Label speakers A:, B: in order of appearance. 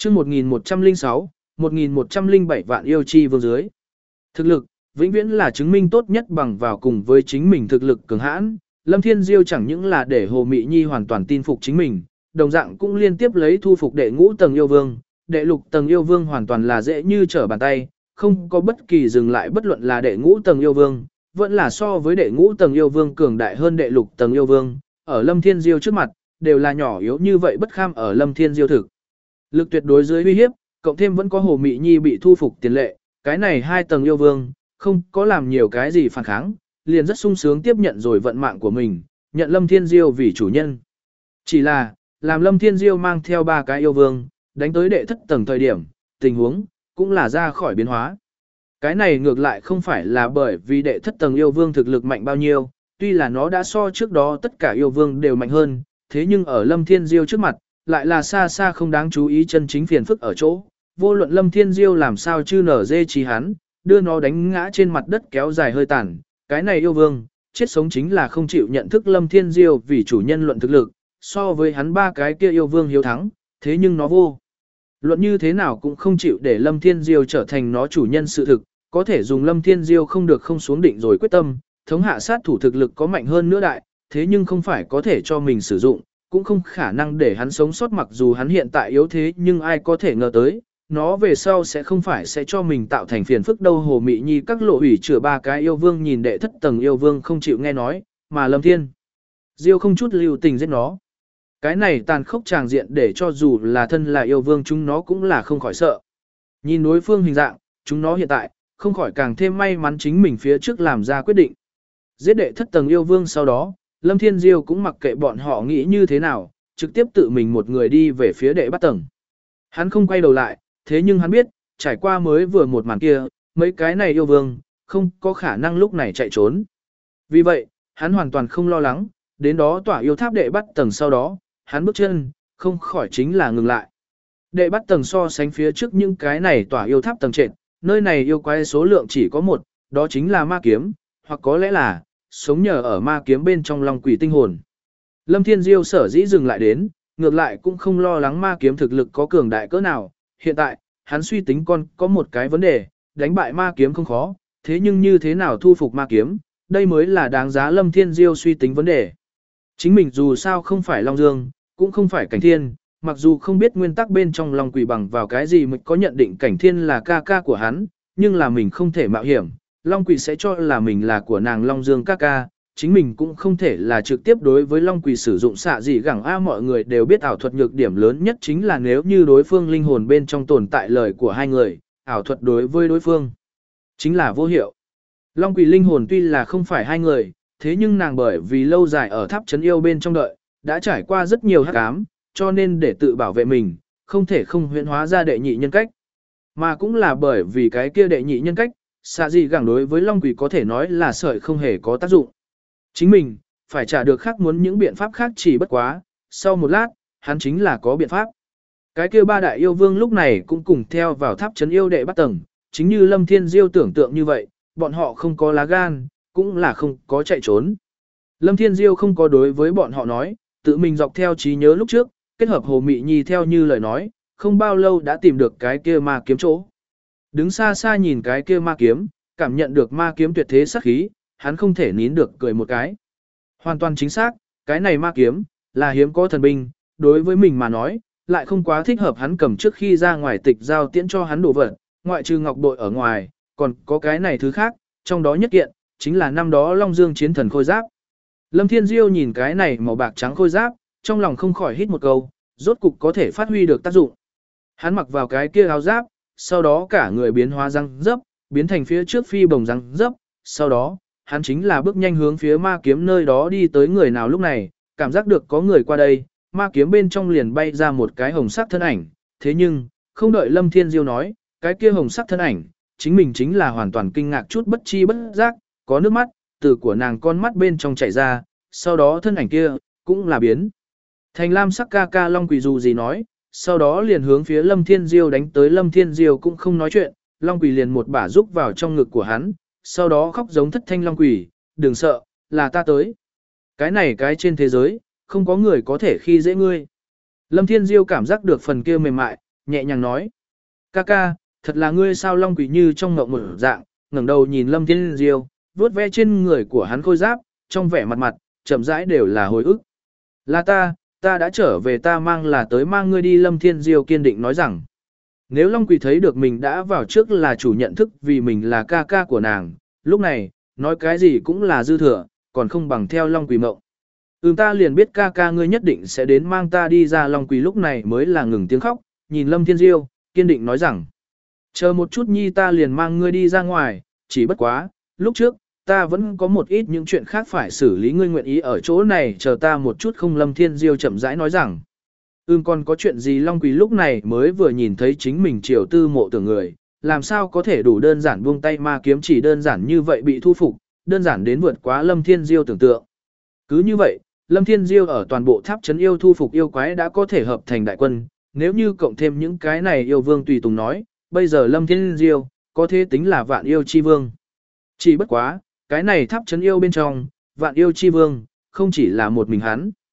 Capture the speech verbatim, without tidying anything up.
A: chương một nghìn một trăm lẻ sáu, một nghìn một trăm lẻ bảy vạn yêu chi vương dưới. Thực lực, vĩnh viễn là chứng minh tốt nhất bằng vào cùng với chính mình thực lực cường hãn. Lâm Thiên Diêu chẳng những là để Hồ Mị Nhi hoàn toàn tin phục chính mình, đồng dạng cũng liên tiếp lấy thu phục đệ ngũ tầng yêu vương, đệ lục tầng yêu vương hoàn toàn là dễ như trở bàn tay, không có bất kỳ dừng lại bất luận là đệ ngũ tầng yêu vương, vẫn là so với đệ ngũ tầng yêu vương cường đại hơn đệ lục tầng yêu vương, ở Lâm Thiên Diêu trước mặt, đều là nhỏ yếu như vậy bất kham ở Lâm Thiên Diêu thực. Lực tuyệt đối dưới uy hiếp, cộng thêm vẫn có Hồ Mị Nhi bị thu phục tiền lệ, cái này hai tầng yêu vương, không có làm nhiều cái gì phản kháng, liền rất sung sướng tiếp nhận rồi vận mạng của mình, nhận Lâm Thiên Diêu vì chủ nhân. Chỉ là, làm Lâm Thiên Diêu mang theo ba cái yêu vương, đánh tới đệ thất tầng thời điểm, tình huống, cũng là ra khỏi biến hóa. Cái này ngược lại không phải là bởi vì đệ thất tầng yêu vương thực lực mạnh bao nhiêu, tuy là nó đã so trước đó tất cả yêu vương đều mạnh hơn, thế nhưng ở Lâm Thiên Diêu trước mặt, lại là xa xa không đáng chú ý chân chính phiền phức ở chỗ. Vô luận Lâm Thiên Diêu làm sao chư nở dê trí hắn, đưa nó đánh ngã trên mặt đất kéo dài hơi tàn, cái này yêu vương, chết sống chính là không chịu nhận thức Lâm Thiên Diêu vì chủ nhân luận thực lực, so với hắn ba cái kia yêu vương hiếu thắng, thế nhưng nó vô. Luận như thế nào cũng không chịu để Lâm Thiên Diêu trở thành nó chủ nhân sự thực, có thể dùng Lâm Thiên Diêu không được không xuống định rồi quyết tâm, thống hạ sát thủ thực lực có mạnh hơn nữa đại, thế nhưng không phải có thể cho mình sử dụng, cũng không khả năng để hắn sống sót mặc dù hắn hiện tại yếu thế nhưng ai có thể ngờ tới, nó về sau sẽ không phải sẽ cho mình tạo thành phiền phức đâu. Hồ Mị Nhi các lộ hủy chữa ba cái yêu vương nhìn đệ thất tầng yêu vương không chịu nghe nói, mà Lâm Thiên Diêu không chút lưu tình giết nó. Cái này tàn khốc tràng diện để cho dù là thân là yêu vương chúng nó cũng là không khỏi sợ. Nhìn đối phương hình dạng, chúng nó hiện tại, không khỏi càng thêm may mắn chính mình phía trước làm ra quyết định. Giết đệ thất tầng yêu vương sau đó, Lâm Thiên Diêu cũng mặc kệ bọn họ nghĩ như thế nào, trực tiếp tự mình một người đi về phía đệ bát tầng. Hắn không quay đầu lại, thế nhưng hắn biết, trải qua mới vừa một màn kia, mấy cái này yêu vương, không có khả năng lúc này chạy trốn. Vì vậy, hắn hoàn toàn không lo lắng, đến đó tỏa yêu tháp đệ bát tầng sau đó, hắn bước chân, không khỏi chính là ngừng lại. Đệ bát tầng so sánh phía trước những cái này tỏa yêu tháp tầng trệt, nơi này yêu quái số lượng chỉ có một, đó chính là ma kiếm, hoặc có lẽ là, sống nhờ ở ma kiếm bên trong long quỷ tinh hồn. Lâm Thiên Diêu sở dĩ dừng lại đến, ngược lại cũng không lo lắng ma kiếm thực lực có cường đại cỡ nào, hiện tại, hắn suy tính con có một cái vấn đề, đánh bại ma kiếm không khó, thế nhưng như thế nào thu phục ma kiếm, đây mới là đáng giá Lâm Thiên Diêu suy tính vấn đề. Chính mình dù sao không phải Long Dương, cũng không phải Cảnh Thiên, mặc dù không biết nguyên tắc bên trong Long Quỷ bằng vào cái gì mới có nhận định Cảnh Thiên là ca ca của hắn, nhưng là mình không thể mạo hiểm, Long Quỷ sẽ cho là mình là của nàng Long Dương ca ca, chính mình cũng không thể là trực tiếp đối với Long Quỷ sử dụng xạ dị gẳng a. Mọi người đều biết ảo thuật nhược điểm lớn nhất chính là nếu như đối phương linh hồn bên trong tồn tại lời của hai người, ảo thuật đối với đối phương chính là vô hiệu. Long Quỷ linh hồn tuy là không phải hai người, thế nhưng nàng bởi vì lâu dài ở tháp trấn yêu bên trong đợi, đã trải qua rất nhiều hắc ám, cho nên để tự bảo vệ mình, không thể không huyễn hóa ra đệ nhị nhân cách. Mà cũng là bởi vì cái kia đệ nhị nhân cách, xạ dị gẳng đối với Long Quỷ có thể nói là sợi không hề có tác dụng. Chính mình, phải trả được khác muốn những biện pháp khác chỉ bất quá, sau một lát, hắn chính là có biện pháp. Cái kia ba đại yêu vương lúc này cũng cùng theo vào tháp trấn yêu đệ bắt tầng, chính như Lâm Thiên Diêu tưởng tượng như vậy, bọn họ không có lá gan, cũng là không có chạy trốn. Lâm Thiên Diêu không có đối với bọn họ nói, tự mình dọc theo trí nhớ lúc trước, kết hợp Hồ Mị Nhi theo như lời nói, không bao lâu đã tìm được cái kia ma kiếm chỗ. Đứng xa xa nhìn cái kia ma kiếm, cảm nhận được ma kiếm tuyệt thế sát khí, hắn không thể nín được cười một cái. Hoàn toàn chính xác, cái này ma kiếm, là hiếm có thần binh, đối với mình mà nói, lại không quá thích hợp hắn cầm trước khi ra ngoài tịch giao tiễn cho hắn đồ vật, ngoại trừ ngọc bội ở ngoài, còn có cái này thứ khác, trong đó nhất kiện, chính là năm đó Long Dương chiến thần khôi giáp. Lâm Thiên Diêu nhìn cái này màu bạc trắng khôi giáp, trong lòng không khỏi hít một câu, rốt cục có thể phát huy được tác dụng. Hắn mặc vào cái kia áo giáp, sau đó cả người biến hóa răng dấp, biến thành phía trước phi bồng răng dấp, sau đó, hắn chính là bước nhanh hướng phía ma kiếm nơi đó đi tới. Người nào lúc này, cảm giác được có người qua đây, ma kiếm bên trong liền bay ra một cái hồng sắc thân ảnh, thế nhưng, không đợi Lâm Thiên Diêu nói, cái kia hồng sắc thân ảnh, chính mình chính là hoàn toàn kinh ngạc chút bất chi bất giác, có nước mắt, từ của nàng con mắt bên trong chảy ra, sau đó thân ảnh kia, cũng là biến. Thành lam sắc ca ca Long Quỷ dù gì nói, sau đó liền hướng phía Lâm Thiên Diêu đánh tới. Lâm Thiên Diêu cũng không nói chuyện, Long Quỷ liền một bả rúc vào trong ngực của hắn, sau đó khóc giống thất thanh Long Quỷ, đừng sợ, là ta tới. Cái này cái trên thế giới, không có người có thể khi dễ ngươi. Lâm Thiên Diêu cảm giác được phần kia mềm mại, nhẹ nhàng nói. Ca ca, thật là ngươi sao Long Quỳ như trong ngộng một dạng, ngẩng đầu nhìn Lâm Thiên Diêu, vuốt ve trên người của hắn khôi giáp, trong vẻ mặt mặt, chậm rãi đều là hồi ức. Là ta, ta đã trở về ta mang là tới mang ngươi đi Lâm Thiên Diêu kiên định nói rằng. Nếu Long Quỳ thấy được mình đã vào trước là chủ nhận thức vì mình là ca ca của nàng, lúc này, nói cái gì cũng là dư thừa, còn không bằng theo Long Quỳ mộng. Ừm ta liền biết ca ca ngươi nhất định sẽ đến mang ta đi ra Long Quỳ lúc này mới là ngừng tiếng khóc, nhìn Lâm Thiên Diêu, kiên định nói rằng. Chờ một chút nhi ta liền mang ngươi đi ra ngoài, chỉ bất quá, lúc trước, ta vẫn có một ít những chuyện khác phải xử lý ngươi nguyện ý ở chỗ này chờ ta một chút không Lâm Thiên Diêu chậm rãi nói rằng. Ừm còn có chuyện gì Long Quỳ lúc này mới vừa nhìn thấy chính mình triều tư mộ tưởng người, làm sao có thể đủ đơn giản buông tay ma kiếm chỉ đơn giản như vậy bị thu phục, đơn giản đến vượt quá Lâm Thiên Diêu tưởng tượng. Cứ như vậy, Lâm Thiên Diêu ở toàn bộ tháp trấn yêu thu phục yêu quái đã có thể hợp thành đại quân, nếu như cộng thêm những cái này yêu vương tùy tùng nói, bây giờ Lâm Thiên Diêu có thể tính là vạn yêu chi vương. Chỉ bất quá, cái này tháp trấn yêu bên trong, vạn yêu chi vương, không chỉ là một mình hắn.